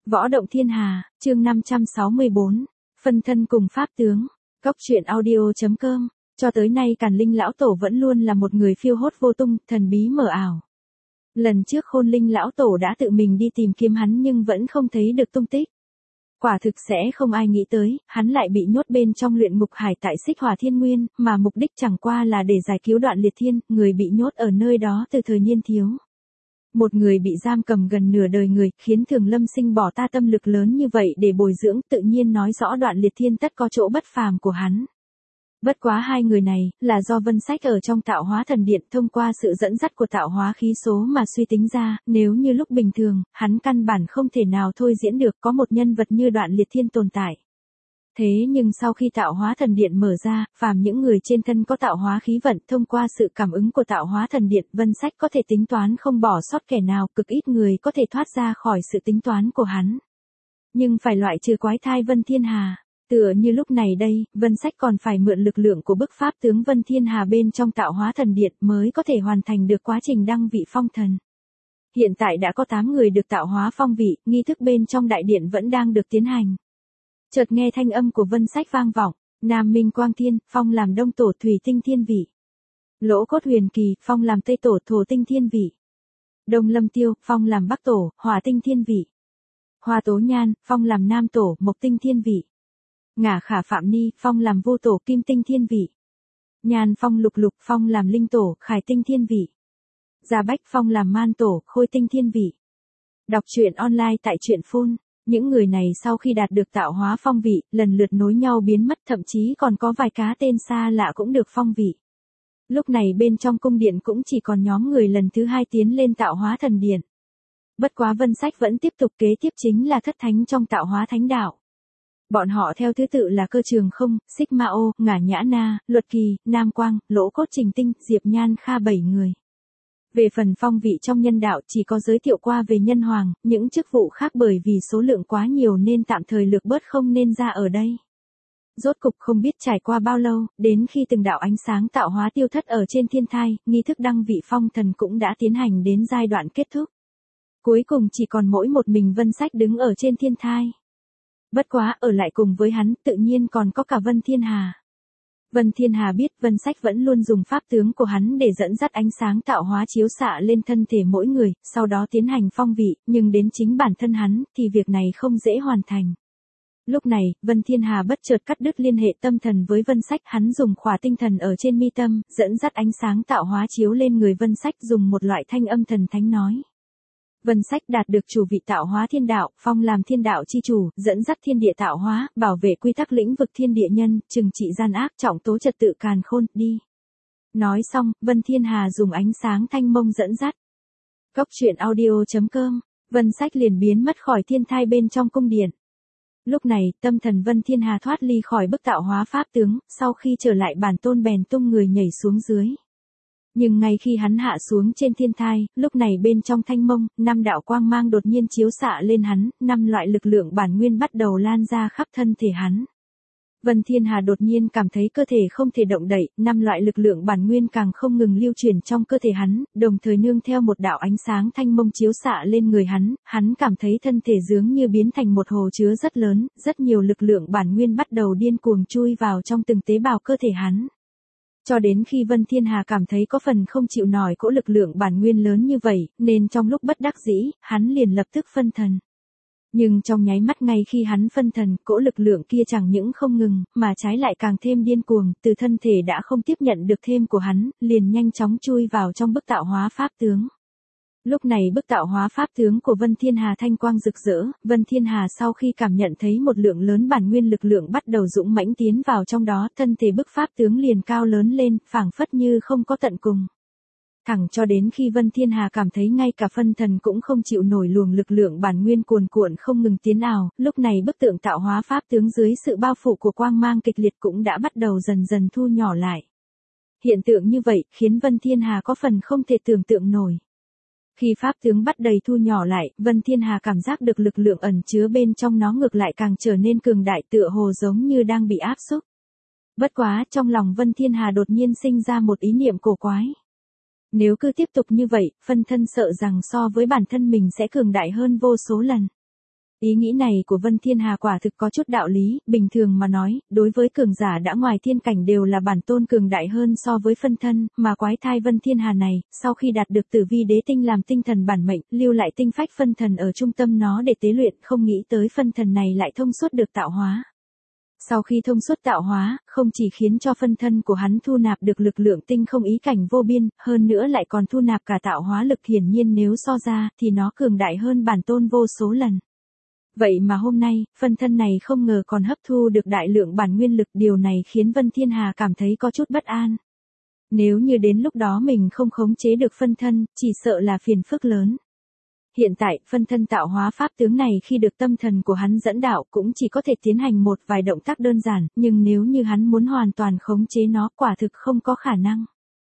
Võ động thiên hà, chương 564, phân thân cùng pháp tướng. Cóc truyện audio.com. Cho tới nay Càn Linh lão tổ vẫn luôn là một người phiêu hốt vô tung, thần bí mờ ảo. Lần trước Khôn Linh lão tổ đã tự mình đi tìm kiếm hắn nhưng vẫn không thấy được tung tích. Quả thực sẽ không ai nghĩ tới, hắn lại bị nhốt bên trong luyện ngục hải tại Xích Hỏa Thiên Nguyên, mà mục đích chẳng qua là để giải cứu Đoạn Liệt Thiên, người bị nhốt ở nơi đó từ thời niên thiếu. Một người bị giam cầm gần nửa đời người, khiến Thường Lâm Sinh bỏ ta tâm lực lớn như vậy để bồi dưỡng, tự nhiên nói rõ Đoạn Liệt Thiên tất có chỗ bất phàm của hắn. Bất quá hai người này, là do Vân Sách ở trong Tạo Hóa Thần Điện thông qua sự dẫn dắt của tạo hóa khí số mà suy tính ra, nếu như lúc bình thường, hắn căn bản không thể nào thôi diễn được có một nhân vật như Đoạn Liệt Thiên tồn tại. Thế nhưng sau khi Tạo Hóa Thần Điện mở ra, phàm những người trên thân có tạo hóa khí vận thông qua sự cảm ứng của Tạo Hóa Thần Điện, Vân Sách có thể tính toán không bỏ sót kẻ nào, cực ít người có thể thoát ra khỏi sự tính toán của hắn. Nhưng phải loại trừ quái thai Vân Thiên Hà. Tựa như lúc này đây, Vân Sách còn phải mượn lực lượng của bức pháp tướng Vân Thiên Hà bên trong Tạo Hóa Thần Điện mới có thể hoàn thành được quá trình đăng vị phong thần. Hiện tại đã có 8 người được tạo hóa phong vị, nghi thức bên trong đại điện vẫn đang được tiến hành. Chợt nghe thanh âm của Vân Sách vang vọng, Nam Minh Quang Thiên, phong làm Đông Tổ Thủy Tinh Thiên Vị. Lỗ Cốt Huyền Kỳ, phong làm Tây Tổ Thổ Tinh Thiên Vị. Đông Lâm Tiêu, phong làm Bắc Tổ, Hỏa Tinh Thiên Vị. Hoa Tố Nhan, phong làm Nam Tổ, Mộc Tinh Thiên Vị. Ngả Khả Phạm Ni, phong làm Vô Tổ, Kim Tinh Thiên Vị. Nhan Phong Lục Lục, phong làm Linh Tổ, Khải Tinh Thiên Vị. Gia Bách, phong làm Man Tổ, Khôi Tinh Thiên Vị. Đọc truyện online tại truyện Phun. Những người này sau khi đạt được tạo hóa phong vị, lần lượt nối nhau biến mất, thậm chí còn có vài cá tên xa lạ cũng được phong vị. Lúc này bên trong cung điện cũng chỉ còn nhóm người lần thứ 2 tiến lên Tạo Hóa Thần Điện. Bất quá Vân Sách vẫn tiếp tục, kế tiếp chính là thất thánh trong Tạo Hóa Thánh Đạo. Bọn họ theo thứ tự là Cơ Trường Không, Xích Ma Ô, Ngả Nhã Na, Luật Kỳ, Nam Quang, Lỗ Cốt Trình Tinh, Diệp Nhan Kha 7 người. Về phần phong vị trong nhân đạo chỉ có giới thiệu qua về nhân hoàng, những chức vụ khác bởi vì số lượng quá nhiều nên tạm thời lược bớt không nên ra ở đây. Rốt cục không biết trải qua bao lâu, đến khi từng đạo ánh sáng tạo hóa tiêu thất ở trên thiên thai, nghi thức đăng vị phong thần cũng đã tiến hành đến giai đoạn kết thúc. Cuối cùng chỉ còn mỗi một mình Vân Sách đứng ở trên thiên thai. Bất quá ở lại cùng với hắn tự nhiên còn có cả Vân Thiên Hà. Vân Thiên Hà biết Vân Sách vẫn luôn dùng pháp tướng của hắn để dẫn dắt ánh sáng tạo hóa chiếu xạ lên thân thể mỗi người, sau đó tiến hành phong vị, nhưng đến chính bản thân hắn thì việc này không dễ hoàn thành. Lúc này, Vân Thiên Hà bất chợt cắt đứt liên hệ tâm thần với Vân Sách, hắn dùng khỏa tinh thần ở trên mi tâm, dẫn dắt ánh sáng tạo hóa chiếu lên người Vân Sách, dùng một loại thanh âm thần thánh nói. Vân Sách đạt được chủ vị tạo hóa thiên đạo, phong làm thiên đạo chi chủ, dẫn dắt thiên địa tạo hóa, bảo vệ quy tắc lĩnh vực thiên địa nhân, trừng trị gian ác, trọng tố trật tự càn khôn, đi. Nói xong, Vân Thiên Hà dùng ánh sáng thanh mông dẫn dắt. Cóc truyện audio.com, Vân Sách liền biến mất khỏi thiên thai bên trong cung điện. Lúc này, tâm thần Vân Thiên Hà thoát ly khỏi bức tạo hóa pháp tướng, sau khi trở lại bản tôn bèn tung người nhảy xuống dưới. Nhưng ngay khi hắn hạ xuống trên thiên thai, lúc này bên trong thanh mông, 5 đạo quang mang đột nhiên chiếu xạ lên hắn, 5 loại lực lượng bản nguyên bắt đầu lan ra khắp thân thể hắn. Vân Thiên Hà đột nhiên cảm thấy cơ thể không thể động đậy, 5 loại lực lượng bản nguyên càng không ngừng lưu chuyển trong cơ thể hắn, đồng thời nương theo một đạo ánh sáng thanh mông chiếu xạ lên người hắn cảm thấy thân thể dường như biến thành một hồ chứa rất lớn, rất nhiều lực lượng bản nguyên bắt đầu điên cuồng chui vào trong từng tế bào cơ thể hắn. Cho đến khi Vân Thiên Hà cảm thấy có phần không chịu nổi cỗ lực lượng bản nguyên lớn như vậy, nên trong lúc bất đắc dĩ, hắn liền lập tức phân thần. Nhưng trong nháy mắt ngay khi hắn phân thần, cỗ lực lượng kia chẳng những không ngừng, mà trái lại càng thêm điên cuồng, từ thân thể đã không tiếp nhận được thêm của hắn, liền nhanh chóng chui vào trong bức tạo hóa pháp tướng. Lúc này bức tạo hóa pháp tướng của Vân Thiên Hà thanh quang rực rỡ, Vân Thiên Hà sau khi cảm nhận thấy một lượng lớn bản nguyên lực lượng bắt đầu dũng mãnh tiến vào trong đó, thân thể bức pháp tướng liền cao lớn lên, phảng phất như không có tận cùng. Thẳng cho đến khi Vân Thiên Hà cảm thấy ngay cả phân thần cũng không chịu nổi luồng lực lượng bản nguyên cuồn cuộn không ngừng tiến ảo, lúc này bức tượng tạo hóa pháp tướng dưới sự bao phủ của quang mang kịch liệt cũng đã bắt đầu dần dần thu nhỏ lại. Hiện tượng như vậy khiến Vân Thiên Hà có phần không thể tưởng tượng nổi. Khi pháp tướng bắt đầy thu nhỏ lại, Vân Thiên Hà cảm giác được lực lượng ẩn chứa bên trong nó ngược lại càng trở nên cường đại, tựa hồ giống như đang bị áp xúc. Bất quá, trong lòng Vân Thiên Hà đột nhiên sinh ra một ý niệm cổ quái. Nếu cứ tiếp tục như vậy, phân thân sợ rằng so với bản thân mình sẽ cường đại hơn vô số lần. Ý nghĩ này của Vân Thiên Hà quả thực có chút đạo lý, bình thường mà nói, đối với cường giả đã ngoài thiên cảnh đều là bản tôn cường đại hơn so với phân thân, mà quái thai Vân Thiên Hà này, sau khi đạt được tử vi đế tinh làm tinh thần bản mệnh, lưu lại tinh phách phân thần ở trung tâm nó để tế luyện, không nghĩ tới phân thần này lại thông suốt được tạo hóa. Sau khi thông suốt tạo hóa, không chỉ khiến cho phân thân của hắn thu nạp được lực lượng tinh không ý cảnh vô biên, hơn nữa lại còn thu nạp cả tạo hóa lực, hiển nhiên nếu so ra, thì nó cường đại hơn bản tôn vô số lần. Vậy mà hôm nay, phân thân này không ngờ còn hấp thu được đại lượng bản nguyên lực, điều này khiến Vân Thiên Hà cảm thấy có chút bất an. Nếu như đến lúc đó mình không khống chế được phân thân, chỉ sợ là phiền phức lớn. Hiện tại, phân thân tạo hóa pháp tướng này khi được tâm thần của hắn dẫn đạo cũng chỉ có thể tiến hành một vài động tác đơn giản, nhưng nếu như hắn muốn hoàn toàn khống chế nó quả thực không có khả năng.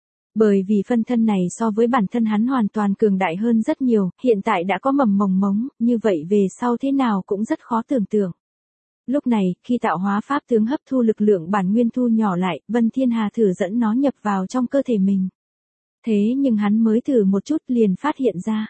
Bởi vì phân thân này so với bản thân hắn hoàn toàn cường đại hơn rất nhiều, hiện tại đã có mầm mồng mống, như vậy về sau thế nào cũng rất khó tưởng tượng. Lúc này, khi tạo hóa pháp tướng hấp thu lực lượng bản nguyên thu nhỏ lại, Vân Thiên Hà thử dẫn nó nhập vào trong cơ thể mình. Thế nhưng hắn mới thử một chút liền phát hiện ra.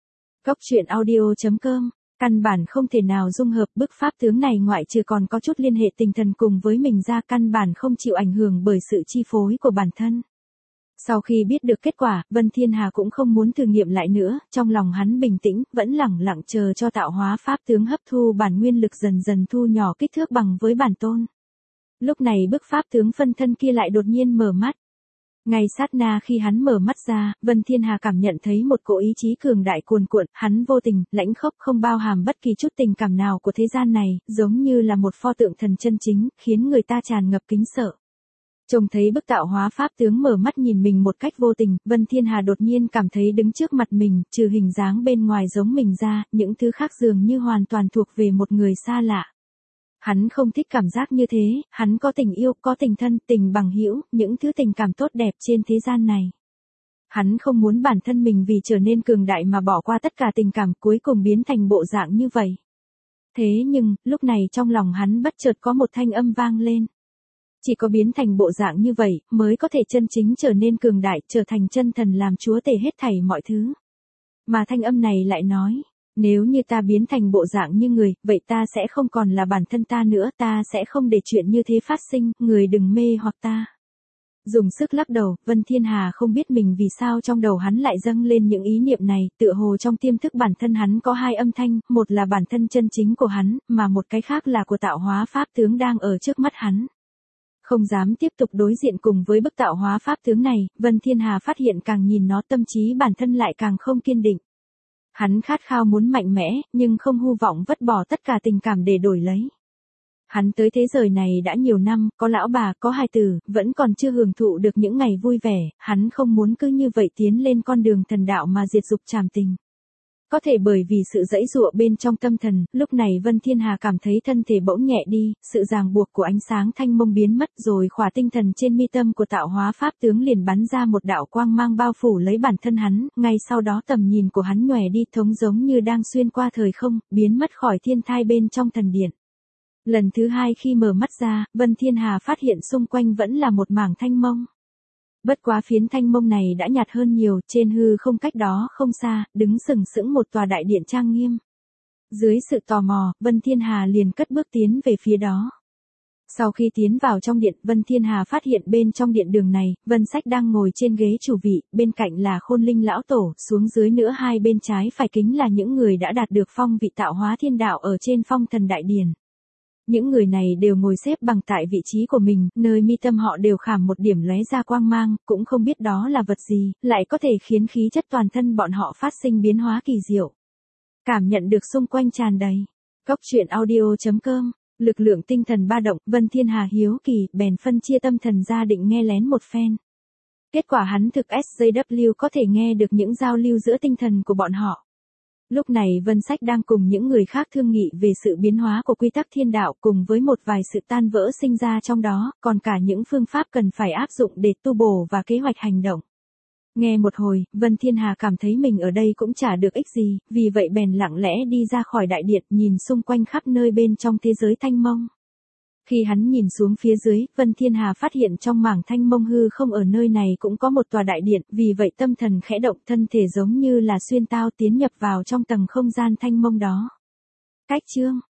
Cốc truyện audio.com, căn bản không thể nào dung hợp bức pháp tướng này ngoại trừ còn có chút liên hệ tinh thần cùng với mình ra, căn bản không chịu ảnh hưởng bởi sự chi phối của bản thân. Sau khi biết được kết quả, Vân Thiên Hà cũng không muốn thử nghiệm lại nữa, trong lòng hắn bình tĩnh, vẫn lẳng lặng chờ cho tạo hóa pháp tướng hấp thu bản nguyên lực dần dần thu nhỏ kích thước bằng với bản tôn. Lúc này bức pháp tướng phân thân kia lại đột nhiên mở mắt. Ngay sát na khi hắn mở mắt ra, Vân Thiên Hà cảm nhận thấy một cỗ ý chí cường đại cuồn cuộn, hắn vô tình, lãnh khốc không bao hàm bất kỳ chút tình cảm nào của thế gian này, giống như là một pho tượng thần chân chính, khiến người ta tràn ngập kính sợ. Trông thấy bức tạo hóa pháp tướng mở mắt nhìn mình một cách vô tình, Vân Thiên Hà đột nhiên cảm thấy đứng trước mặt mình, trừ hình dáng bên ngoài giống mình ra, những thứ khác dường như hoàn toàn thuộc về một người xa lạ. Hắn không thích cảm giác như thế, hắn có tình yêu, có tình thân, tình bằng hữu, những thứ tình cảm tốt đẹp trên thế gian này. Hắn không muốn bản thân mình vì trở nên cường đại mà bỏ qua tất cả tình cảm, cuối cùng biến thành bộ dạng như vậy. Thế nhưng, lúc này trong lòng hắn bất chợt có một thanh âm vang lên. Chỉ có biến thành bộ dạng như vậy, mới có thể chân chính trở nên cường đại, trở thành chân thần làm chúa tể hết thảy mọi thứ. Mà thanh âm này lại nói, nếu như ta biến thành bộ dạng như người, vậy ta sẽ không còn là bản thân ta nữa, ta sẽ không để chuyện như thế phát sinh, người đừng mê hoặc ta. Dùng sức lắc đầu, Vân Thiên Hà không biết mình vì sao trong đầu hắn lại dâng lên những ý niệm này, tựa hồ trong tiềm thức bản thân hắn có hai âm thanh, một là bản thân chân chính của hắn, mà một cái khác là của tạo hóa pháp tướng đang ở trước mắt hắn. Không dám tiếp tục đối diện cùng với bức tạo hóa pháp tướng này, Vân Thiên Hà phát hiện càng nhìn nó tâm trí bản thân lại càng không kiên định. Hắn khát khao muốn mạnh mẽ, nhưng không hy vọng vứt bỏ tất cả tình cảm để đổi lấy. Hắn tới thế giới này đã nhiều năm, có lão bà, có hài tử, vẫn còn chưa hưởng thụ được những ngày vui vẻ, hắn không muốn cứ như vậy tiến lên con đường thần đạo mà diệt dục trảm tình. Có thể bởi vì sự giãy giụa bên trong tâm thần, lúc này Vân Thiên Hà cảm thấy thân thể bỗng nhẹ đi, sự ràng buộc của ánh sáng thanh mông biến mất rồi khỏa tinh thần trên mi tâm của tạo hóa pháp tướng liền bắn ra một đạo quang mang bao phủ lấy bản thân hắn, ngay sau đó tầm nhìn của hắn nhòe đi thống giống như đang xuyên qua thời không, biến mất khỏi thiên thai bên trong thần điện. Lần thứ hai khi mở mắt ra, Vân Thiên Hà phát hiện xung quanh vẫn là một mảng thanh mông. Bất quá phiến thanh mông này đã nhạt hơn nhiều, trên hư không cách đó không xa, đứng sừng sững một tòa đại điện trang nghiêm. Dưới sự tò mò, Vân Thiên Hà liền cất bước tiến về phía đó. Sau khi tiến vào trong điện, Vân Thiên Hà phát hiện bên trong điện đường này, Vân Sách đang ngồi trên ghế chủ vị, bên cạnh là Khôn Linh lão tổ, xuống dưới nữa hai bên trái phải kính là những người đã đạt được phong vị tạo hóa thiên đạo ở trên phong thần đại điển. Những người này đều ngồi xếp bằng tại vị trí của mình, nơi mi tâm họ đều khảm một điểm lóe ra quang mang, cũng không biết đó là vật gì, lại có thể khiến khí chất toàn thân bọn họ phát sinh biến hóa kỳ diệu. Cảm nhận được xung quanh tràn đầy. Cốc truyện audio.com, lực lượng tinh thần ba động, Vân Thiên Hà hiếu kỳ, bèn phân chia tâm thần ra định nghe lén một phen. Kết quả hắn thực SJW có thể nghe được những giao lưu giữa tinh thần của bọn họ. Lúc này Vân Sách đang cùng những người khác thương nghị về sự biến hóa của quy tắc thiên đạo cùng với một vài sự tan vỡ sinh ra trong đó, còn cả những phương pháp cần phải áp dụng để tu bổ và kế hoạch hành động. Nghe một hồi, Vân Thiên Hà cảm thấy mình ở đây cũng chả được ích gì, vì vậy bèn lặng lẽ đi ra khỏi đại điện nhìn xung quanh khắp nơi bên trong thế giới thanh mông. Khi hắn nhìn xuống phía dưới, Vân Thiên Hà phát hiện trong mảng thanh mông hư không ở nơi này cũng có một tòa đại điện, vì vậy tâm thần khẽ động, thân thể giống như là xuyên tao tiến nhập vào trong tầng không gian thanh mông đó. Cách chương